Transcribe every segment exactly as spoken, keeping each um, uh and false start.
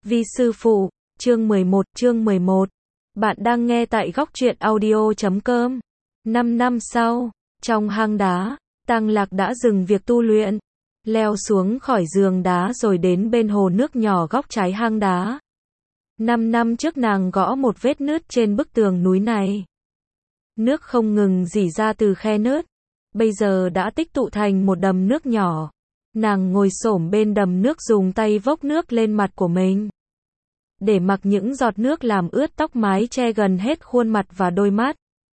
Vi sư phụ, chương mười một, chương mười một. Bạn đang nghe tại góc truyện audio chấm com. Năm năm sau, trong hang đá, Tăng Lạc đã dừng việc tu luyện, leo xuống khỏi giường đá rồi đến bên hồ nước nhỏ góc trái hang đá. Năm năm trước nàng gõ một vết nứt trên bức tường núi này. Nước không ngừng rỉ ra từ khe nứt, bây giờ đã tích tụ thành một đầm nước nhỏ. Nàng ngồi xổm bên đầm nước dùng tay vốc nước lên mặt của mình, để mặc những giọt nước làm ướt tóc mái che gần hết khuôn mặt và đôi mắt,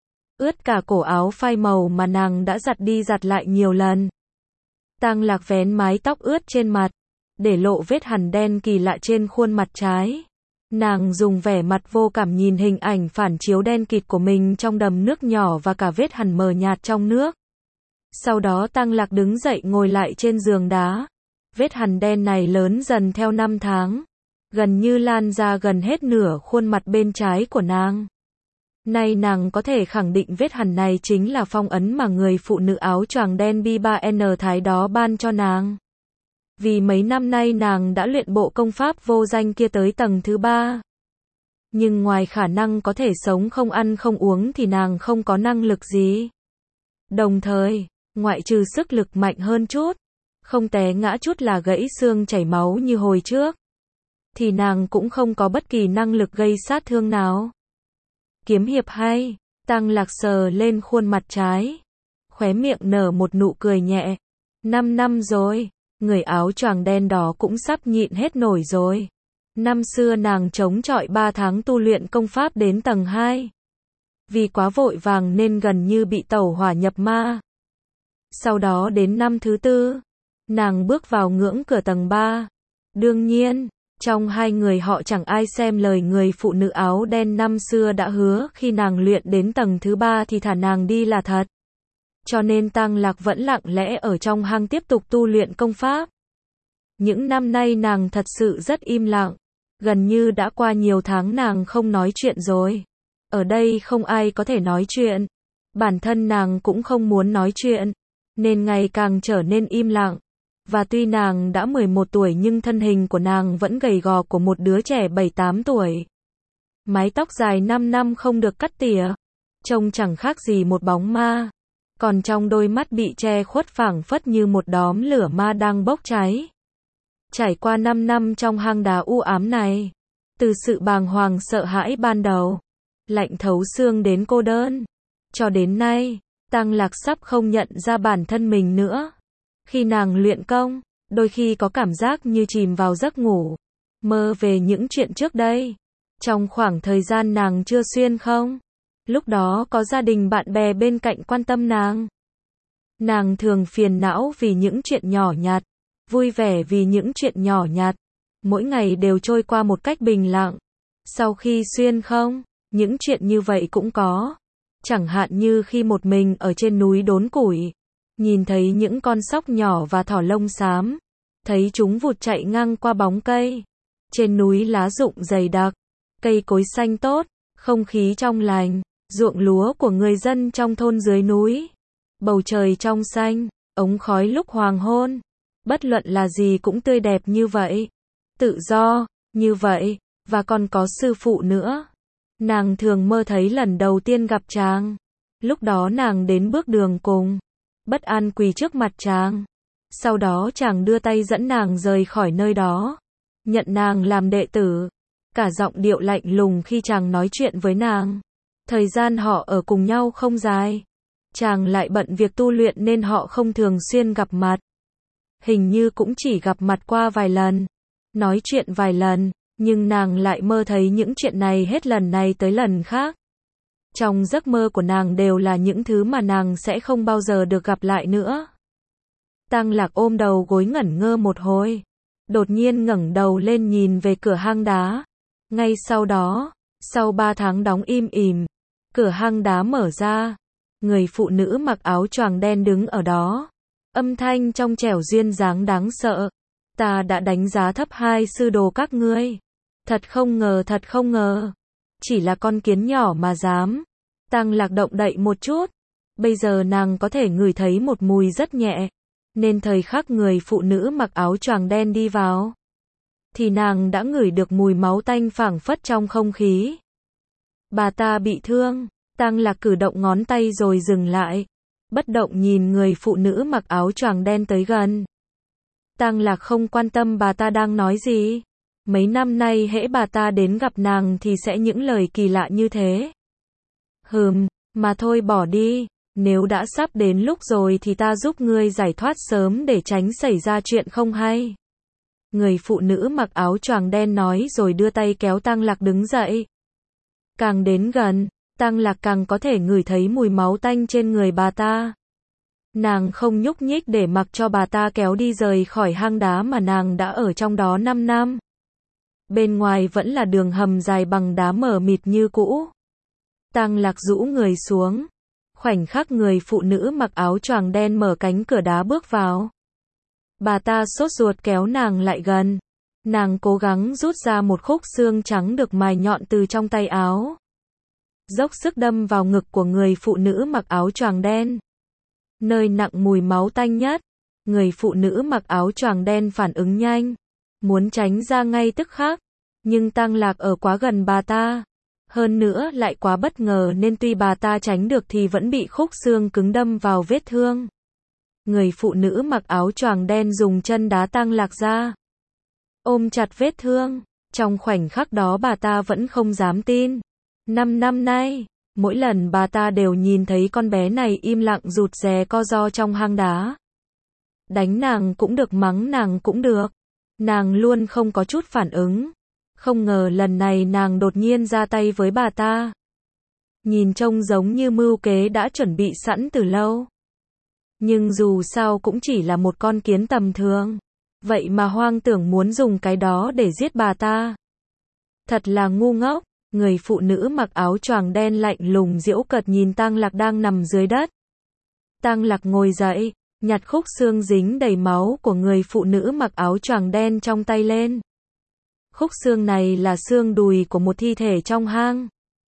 ướt cả cổ áo phai màu mà nàng đã giặt đi giặt lại nhiều lần. Tăng Lạc vén mái tóc ướt trên mặt, để lộ vết hằn đen kỳ lạ trên khuôn mặt trái. Nàng dùng vẻ mặt vô cảm nhìn hình ảnh phản chiếu đen kịt của mình trong đầm nước nhỏ và cả vết hằn mờ nhạt trong nước. Sau đó Tăng Lạc đứng dậy ngồi lại trên giường đá. Vết hằn đen này lớn dần theo năm tháng, gần như lan ra gần hết nửa khuôn mặt bên trái của nàng. Nay nàng có thể khẳng định vết hằn này chính là phong ấn mà người phụ nữ áo choàng đen B ba N Thái đó ban cho nàng. Vì mấy năm nay nàng đã luyện bộ công pháp vô danh kia tới tầng thứ ba. Nhưng ngoài khả năng có thể sống không ăn không uống thì nàng không có năng lực gì. Đồng thời, ngoại trừ sức lực mạnh hơn chút, không té ngã chút là gãy xương chảy máu như hồi trước, thì nàng cũng không có bất kỳ năng lực gây sát thương nào. Kiếm hiệp hay, Tăng Lạc sờ lên khuôn mặt trái, khóe miệng nở một nụ cười nhẹ. Năm năm rồi, người áo choàng đen đó cũng sắp nhịn hết nổi rồi. Năm xưa nàng chống chọi ba tháng tu luyện công pháp đến tầng hai. Vì quá vội vàng nên gần như bị tẩu hỏa nhập ma. Sau đó đến năm thứ tư, nàng bước vào ngưỡng cửa tầng ba. Đương nhiên, trong hai người họ chẳng ai xem lời người phụ nữ áo đen năm xưa đã hứa khi nàng luyện đến tầng thứ ba thì thả nàng đi là thật. Cho nên Tăng Lạc vẫn lặng lẽ ở trong hang tiếp tục tu luyện công pháp. Những năm nay nàng thật sự rất im lặng, gần như đã qua nhiều tháng nàng không nói chuyện rồi. Ở đây không ai có thể nói chuyện, bản thân nàng cũng không muốn nói chuyện, nên ngày càng trở nên im lặng. Và tuy nàng đã mười một tuổi nhưng thân hình của nàng vẫn gầy gò của một đứa trẻ bảy tám tuổi. Mái tóc dài năm năm không được cắt tỉa, trông chẳng khác gì một bóng ma. Còn trong đôi mắt bị che khuất phảng phất như một đóm lửa ma đang bốc cháy. Trải qua năm năm trong hang đá u ám này, từ sự bàng hoàng sợ hãi ban đầu, lạnh thấu xương đến cô đơn, cho đến nay, Tăng Lạc sắp không nhận ra bản thân mình nữa. Khi nàng luyện công, đôi khi có cảm giác như chìm vào giấc ngủ, mơ về những chuyện trước đây. Trong khoảng thời gian nàng chưa xuyên không, lúc đó có gia đình bạn bè bên cạnh quan tâm nàng. Nàng thường phiền não vì những chuyện nhỏ nhặt, vui vẻ vì những chuyện nhỏ nhặt. Mỗi ngày đều trôi qua một cách bình lặng. Sau khi xuyên không, những chuyện như vậy cũng có. Chẳng hạn như khi một mình ở trên núi đốn củi, nhìn thấy những con sóc nhỏ và thỏ lông xám, thấy chúng vụt chạy ngang qua bóng cây. Trên núi lá rụng dày đặc, cây cối xanh tốt, không khí trong lành, ruộng lúa của người dân trong thôn dưới núi, bầu trời trong xanh, ống khói lúc hoàng hôn. Bất luận là gì cũng tươi đẹp như vậy, tự do, như vậy, và còn có sư phụ nữa. Nàng thường mơ thấy lần đầu tiên gặp chàng. Lúc đó nàng đến bước đường cùng, bất an quỳ trước mặt chàng. Sau đó chàng đưa tay dẫn nàng rời khỏi nơi đó, nhận nàng làm đệ tử. Cả giọng điệu lạnh lùng khi chàng nói chuyện với nàng. Thời gian họ ở cùng nhau không dài, chàng lại bận việc tu luyện nên họ không thường xuyên gặp mặt. Hình như cũng chỉ gặp mặt qua vài lần, nói chuyện vài lần, nhưng nàng lại mơ thấy những chuyện này hết lần này tới lần khác. Trong giấc mơ của nàng đều là những thứ mà nàng sẽ không bao giờ được gặp lại nữa. Tăng Lạc ôm đầu gối ngẩn ngơ một hồi, đột nhiên ngẩng đầu lên nhìn về cửa hang đá. Ngay sau đó, sau ba tháng đóng im ỉm, cửa hang đá mở ra. Người phụ nữ mặc áo choàng đen đứng ở đó. Âm thanh trong trẻo duyên dáng đáng sợ. Ta đã đánh giá thấp hai sư đồ các ngươi. Thật không ngờ, thật không ngờ. Chỉ là con kiến nhỏ mà dám. Tăng Lạc động đậy một chút. Bây giờ nàng có thể ngửi thấy một mùi rất nhẹ. Nên thời khắc người phụ nữ mặc áo choàng đen đi vào, thì nàng đã ngửi được mùi máu tanh phảng phất trong không khí. Bà ta bị thương, Tăng Lạc cử động ngón tay rồi dừng lại, bất động nhìn người phụ nữ mặc áo choàng đen tới gần. Tăng Lạc không quan tâm bà ta đang nói gì. Mấy năm nay hễ bà ta đến gặp nàng thì sẽ những lời kỳ lạ như thế. Hừm, mà thôi bỏ đi, nếu đã sắp đến lúc rồi thì ta giúp ngươi giải thoát sớm để tránh xảy ra chuyện không hay. Người phụ nữ mặc áo choàng đen nói rồi đưa tay kéo Tăng Lạc đứng dậy. Càng đến gần, Tăng Lạc càng có thể ngửi thấy mùi máu tanh trên người bà ta. Nàng không nhúc nhích để mặc cho bà ta kéo đi rời khỏi hang đá mà nàng đã ở trong đó năm năm. Bên ngoài vẫn là đường hầm dài bằng đá mờ mịt như cũ. Tăng Lạc rũ người xuống. Khoảnh khắc người phụ nữ mặc áo choàng đen mở cánh cửa đá bước vào. Bà ta sốt ruột kéo nàng lại gần. Nàng cố gắng rút ra một khúc xương trắng được mài nhọn từ trong tay áo. Dốc sức đâm vào ngực của người phụ nữ mặc áo choàng đen. Nơi nặng mùi máu tanh nhất. Người phụ nữ mặc áo choàng đen phản ứng nhanh. Muốn tránh ra ngay tức khắc. Nhưng Tăng Lạc ở quá gần bà ta. Hơn nữa lại quá bất ngờ nên tuy bà ta tránh được thì vẫn bị khúc xương cứng đâm vào vết thương. Người phụ nữ mặc áo choàng đen dùng chân đá Tăng Lạc ra. Ôm chặt vết thương. Trong khoảnh khắc đó bà ta vẫn không dám tin. Năm năm nay, mỗi lần bà ta đều nhìn thấy con bé này im lặng rụt rè co ro trong hang đá. Đánh nàng cũng được, mắng nàng cũng được. Nàng luôn không có chút phản ứng. Không ngờ lần này nàng đột nhiên ra tay với bà ta. Nhìn trông giống như mưu kế đã chuẩn bị sẵn từ lâu. Nhưng dù sao cũng chỉ là một con kiến tầm thường. Vậy mà hoang tưởng muốn dùng cái đó để giết bà ta. Thật là ngu ngốc. Người phụ nữ mặc áo choàng đen lạnh lùng giễu cợt nhìn Tăng Lạc đang nằm dưới đất. Tăng Lạc ngồi dậy, nhặt khúc xương dính đầy máu của người phụ nữ mặc áo choàng đen trong tay lên. Khúc xương này là xương đùi của một thi thể trong hang.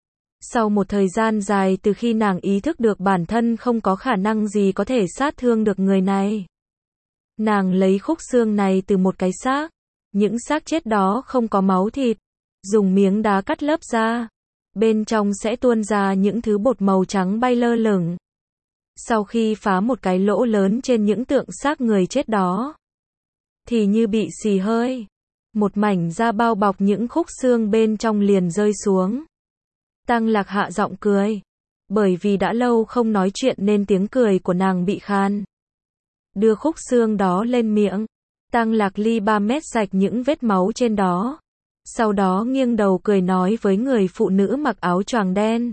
Sau một thời gian dài từ khi nàng ý thức được bản thân không có khả năng gì có thể sát thương được người này. Nàng lấy khúc xương này từ một cái xác. Những xác chết đó không có máu thịt. Dùng miếng đá cắt lớp ra. Bên trong sẽ tuôn ra những thứ bột màu trắng bay lơ lửng. Sau khi phá một cái lỗ lớn trên những tượng xác người chết đó, thì như bị xì hơi. Một mảnh da bao bọc những khúc xương bên trong liền rơi xuống. Tăng Lạc hạ giọng cười. Bởi vì đã lâu không nói chuyện nên tiếng cười của nàng bị khan. Đưa khúc xương đó lên miệng. Tăng Lạc ly ba mét sạch những vết máu trên đó. Sau đó nghiêng đầu cười nói với người phụ nữ mặc áo choàng đen.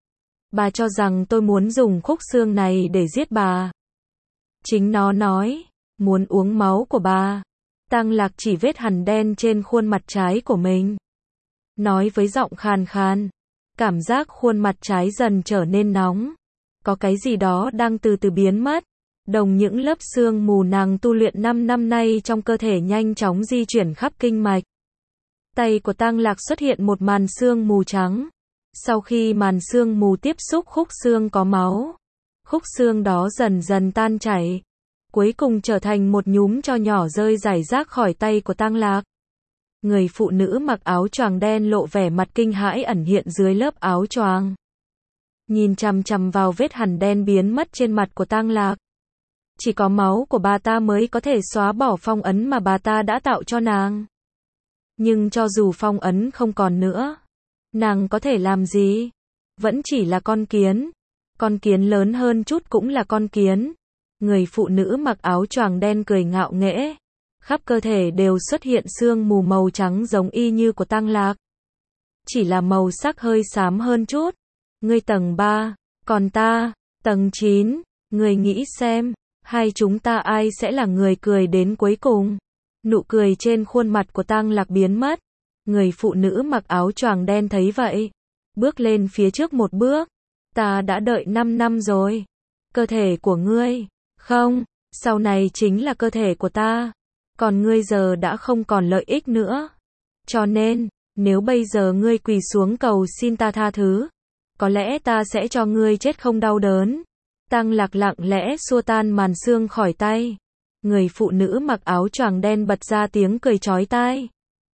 Bà cho rằng tôi muốn dùng khúc xương này để giết bà. Chính nó nói, muốn uống máu của bà. Tăng Lạc chỉ vết hằn đen trên khuôn mặt trái của mình. Nói với giọng khàn khàn. Cảm giác khuôn mặt trái dần trở nên nóng. Có cái gì đó đang từ từ biến mất. Đồng những lớp xương mù nàng tu luyện năm năm nay trong cơ thể nhanh chóng di chuyển khắp kinh mạch. Tay của Tăng Lạc xuất hiện một màn xương mù trắng. Sau khi màn xương mù tiếp xúc khúc xương có máu, khúc xương đó dần dần tan chảy, cuối cùng trở thành một nhúm tro nhỏ rơi rải rác khỏi tay của Tăng Lạc. Người phụ nữ mặc áo choàng đen lộ vẻ mặt kinh hãi ẩn hiện dưới lớp áo choàng. Nhìn chằm chằm vào vết hằn đen biến mất trên mặt của Tăng Lạc. Chỉ có máu của bà ta mới có thể xóa bỏ phong ấn mà bà ta đã tạo cho nàng. Nhưng cho dù phong ấn không còn nữa, nàng có thể làm gì? Vẫn chỉ là con kiến. Con kiến lớn hơn chút cũng là con kiến. Người phụ nữ mặc áo choàng đen cười ngạo nghễ. Khắp cơ thể đều xuất hiện sương mù màu trắng giống y như của Tăng Lạc. Chỉ là màu sắc hơi xám hơn chút. Ngươi tầng ba, còn ta, tầng chín. Ngươi nghĩ xem, hai chúng ta ai sẽ là người cười đến cuối cùng? Nụ cười trên khuôn mặt của Tăng Lạc biến mất. Người phụ nữ mặc áo choàng đen thấy vậy. Bước lên phía trước một bước. Ta đã đợi năm năm rồi. Cơ thể của ngươi, không, sau này chính là cơ thể của ta. Còn ngươi giờ đã không còn lợi ích nữa. Cho nên, nếu bây giờ ngươi quỳ xuống cầu xin ta tha thứ, có lẽ ta sẽ cho ngươi chết không đau đớn. Tăng Lạc lặng lẽ xua tan màn xương khỏi tay. Người phụ nữ mặc áo choàng đen bật ra tiếng cười chói tai.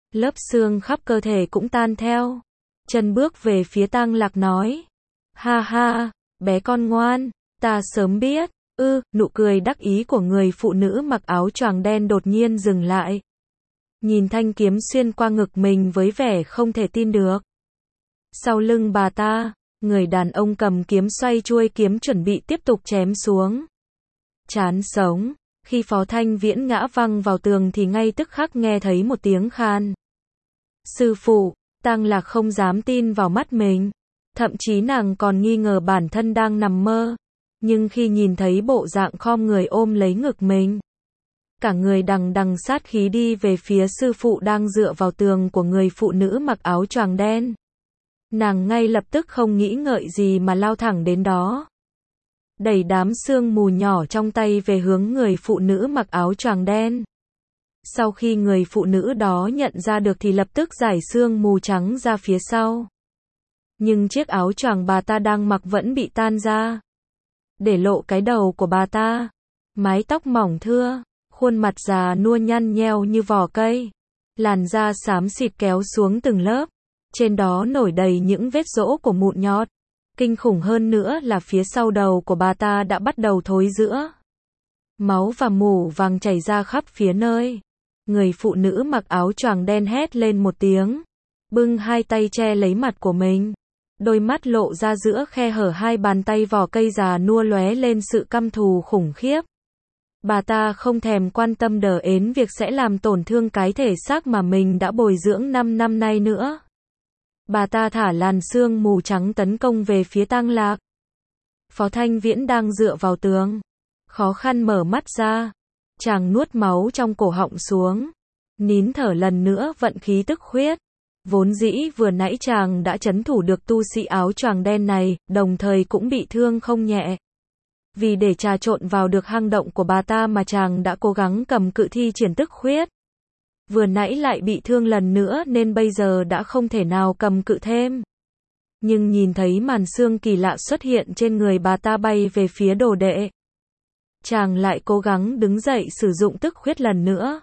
Lớp xương khắp cơ thể cũng tan theo. Chân bước về phía Tang Lạc nói. Ha ha, bé con ngoan, ta sớm biết. Ư, nụ cười đắc ý của người phụ nữ mặc áo choàng đen đột nhiên dừng lại. Nhìn thanh kiếm xuyên qua ngực mình với vẻ không thể tin được. Sau lưng bà ta, người đàn ông cầm kiếm xoay chuôi kiếm chuẩn bị tiếp tục chém xuống. Chán sống, khi Phó Thanh Viễn ngã văng vào tường thì ngay tức khắc nghe thấy một tiếng khan. Sư phụ, Tang Lạc không dám tin vào mắt mình. Thậm chí nàng còn nghi ngờ bản thân đang nằm mơ. Nhưng khi nhìn thấy bộ dạng khom người ôm lấy ngực mình, cả người đằng đằng sát khí đi về phía sư phụ đang dựa vào tường của người phụ nữ mặc áo choàng đen. Nàng ngay lập tức không nghĩ ngợi gì mà lao thẳng đến đó. Đẩy đám sương mù nhỏ trong tay về hướng người phụ nữ mặc áo choàng đen. Sau khi người phụ nữ đó nhận ra được thì lập tức giải sương mù trắng ra phía sau. Nhưng chiếc áo choàng bà ta đang mặc vẫn bị tan ra, để lộ cái đầu của bà ta. Mái tóc mỏng thưa, khuôn mặt già nua nhăn nheo như vỏ cây, làn da xám xịt kéo xuống từng lớp, trên đó nổi đầy những vết rỗ của mụn nhọt. Kinh khủng hơn nữa là phía sau đầu của bà ta đã bắt đầu thối rữa. Máu và mủ vàng chảy ra khắp phía nơi. Người phụ nữ mặc áo choàng đen hét lên một tiếng, bưng hai tay che lấy mặt của mình. Đôi mắt lộ ra giữa khe hở hai bàn tay vỏ cây già nua lóe lên sự căm thù khủng khiếp. Bà ta không thèm quan tâm đờ ến việc sẽ làm tổn thương cái thể xác mà mình đã bồi dưỡng năm năm nay nữa. Bà ta thả làn sương mù trắng tấn công về phía Tang Lạc. Phó Thanh Viễn đang dựa vào tường, khó khăn mở mắt ra. Chàng nuốt máu trong cổ họng xuống, nín thở lần nữa vận khí tức huyết. Vốn dĩ vừa nãy chàng đã trấn thủ được tu sĩ áo choàng đen này, đồng thời cũng bị thương không nhẹ. Vì để trà trộn vào được hang động của bà ta mà chàng đã cố gắng cầm cự thi triển tức huyết. Vừa nãy lại bị thương lần nữa nên bây giờ đã không thể nào cầm cự thêm. Nhưng nhìn thấy màn xương kỳ lạ xuất hiện trên người bà ta bay về phía đồ đệ, chàng lại cố gắng đứng dậy sử dụng tức huyết lần nữa.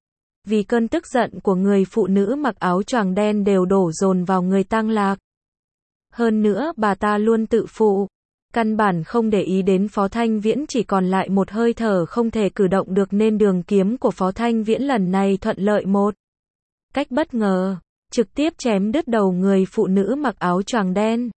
Vì cơn tức giận của người phụ nữ mặc áo choàng đen đều đổ dồn vào người Tang Lạc. Hơn nữa bà ta luôn tự phụ, căn bản không để ý đến Phó Thanh Viễn, chỉ còn lại một hơi thở không thể cử động được nên đường kiếm của Phó Thanh Viễn lần này thuận lợi một cách bất ngờ, trực tiếp chém đứt đầu người phụ nữ mặc áo choàng đen.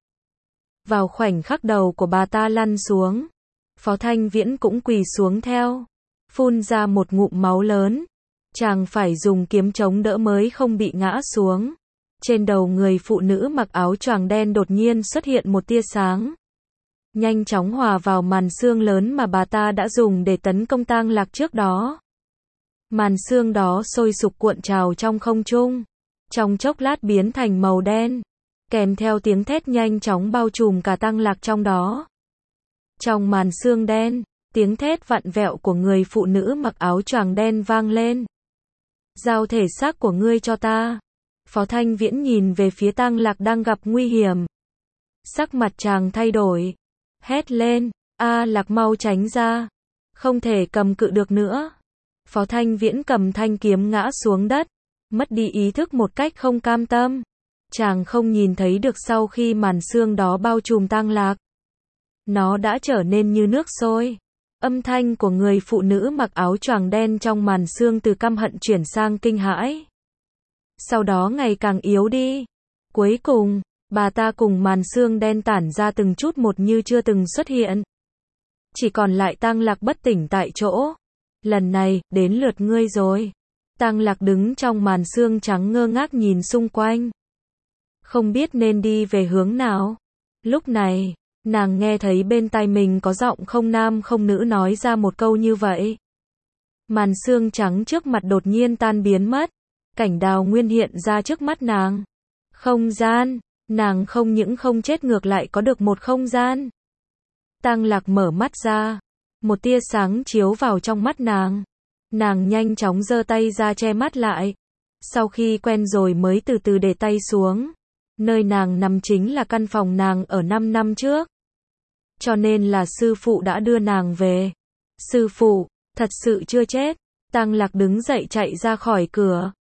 Vào khoảnh khắc đầu của bà ta lăn xuống, Phó Thanh Viễn cũng quỳ xuống theo, phun ra một ngụm máu lớn. Chàng phải dùng kiếm chống đỡ mới không bị ngã xuống. Trên đầu người phụ nữ mặc áo choàng đen đột nhiên xuất hiện một tia sáng, nhanh chóng hòa vào màn xương lớn mà bà ta đã dùng để tấn công Tang Lạc trước đó. Màn xương đó sôi sục cuộn trào trong không trung, trong chốc lát biến thành màu đen, kèm theo tiếng thét nhanh chóng bao trùm cả Tang Lạc trong đó. Trong màn xương đen, tiếng thét vặn vẹo của người phụ nữ mặc áo choàng đen vang lên. Giao thể xác của ngươi cho ta. Phó Thanh Viễn nhìn về phía Tang Lạc đang gặp nguy hiểm. Sắc mặt chàng thay đổi, hét lên, a Lạc mau tránh ra, không thể cầm cự được nữa. Phó Thanh Viễn cầm thanh kiếm ngã xuống đất, mất đi ý thức một cách không cam tâm. Chàng không nhìn thấy được sau khi màn xương đó bao trùm Tang Lạc, nó đã trở nên như nước sôi. Âm thanh của người phụ nữ mặc áo choàng đen trong màn xương từ căm hận chuyển sang kinh hãi. Sau đó ngày càng yếu đi. Cuối cùng, bà ta cùng màn xương đen tản ra từng chút một như chưa từng xuất hiện. Chỉ còn lại Tang Lạc bất tỉnh tại chỗ. Lần này, đến lượt ngươi rồi. Tang Lạc đứng trong màn xương trắng ngơ ngác nhìn xung quanh, không biết nên đi về hướng nào. Lúc này, nàng nghe thấy bên tai mình có giọng không nam không nữ nói ra một câu như vậy. Màn xương trắng trước mặt đột nhiên tan biến mất. Cảnh đào nguyên hiện ra trước mắt nàng. Không gian, nàng không những không chết ngược lại có được một không gian. Tang Lạc mở mắt ra, một tia sáng chiếu vào trong mắt nàng. Nàng nhanh chóng giơ tay ra che mắt lại. Sau khi quen rồi mới từ từ để tay xuống. Nơi nàng nằm chính là căn phòng nàng ở năm năm trước. Cho nên là sư phụ đã đưa nàng về. Sư phụ, thật sự chưa chết. Tang Lạc đứng dậy chạy ra khỏi cửa.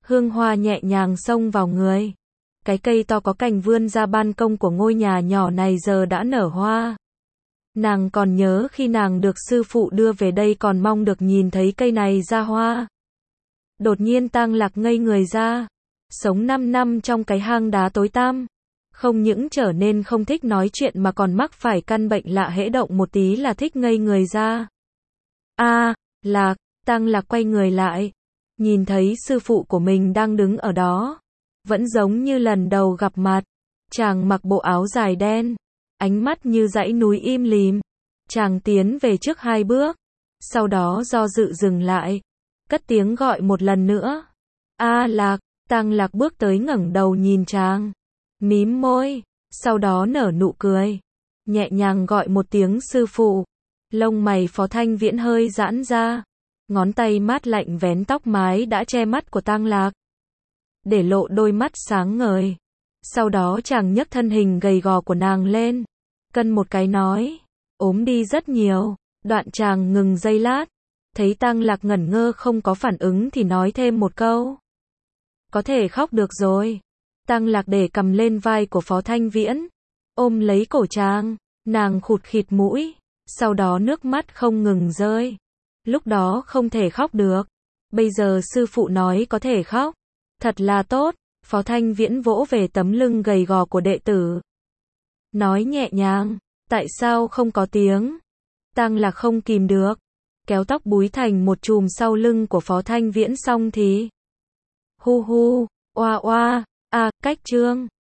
hương hoa nhẹ nhàng xông vào người. Cái cây to có cành vươn ra ban công của ngôi nhà nhỏ này giờ đã nở hoa. Nàng còn nhớ khi nàng được sư phụ đưa về đây còn mong được nhìn thấy cây này ra hoa. Đột nhiên Tang Lạc ngây người ra. Sống năm năm trong cái hang đá tối tăm. Không những trở nên không thích nói chuyện mà còn mắc phải căn bệnh lạ hễ động một tí là thích ngây người ra. A, à, Lạc, Tang Lạc quay người lại. Nhìn thấy sư phụ của mình đang đứng ở đó. Vẫn giống như lần đầu gặp mặt. Chàng mặc bộ áo dài đen. Ánh mắt như dãy núi im lìm. Chàng tiến về trước hai bước. Sau đó do dự dừng lại. Cất tiếng gọi một lần nữa. A Lạc, Tang Lạc bước tới ngẩng đầu nhìn chàng. Mím môi. Sau đó nở nụ cười. Nhẹ nhàng gọi một tiếng sư phụ. Lông mày Phó Thanh Viễn hơi giãn ra. Ngón tay mát lạnh vén tóc mái đã che mắt của Tang Lạc. Để lộ đôi mắt sáng ngời. Sau đó chàng nhấc thân hình gầy gò của nàng lên. Cân một cái nói. Ốm đi rất nhiều. Đoạn chàng ngừng giây lát. Thấy Tang Lạc ngẩn ngơ không có phản ứng thì nói thêm một câu. Có thể khóc được rồi. Tang Lạc để cầm lên vai của Phó Thanh Viễn. Ôm lấy cổ chàng. Nàng khụt khịt mũi. Sau đó nước mắt không ngừng rơi. Lúc đó không thể khóc được. Bây giờ sư phụ nói có thể khóc. Thật là tốt. Phó Thanh Viễn vỗ về tấm lưng gầy gò của đệ tử. Nói nhẹ nhàng. Tại sao không có tiếng? Tang Lạc không kìm được. Kéo tóc búi thành một chùm sau lưng của Phó Thanh Viễn xong thì. Hu hu, oa oa, a, cách chương.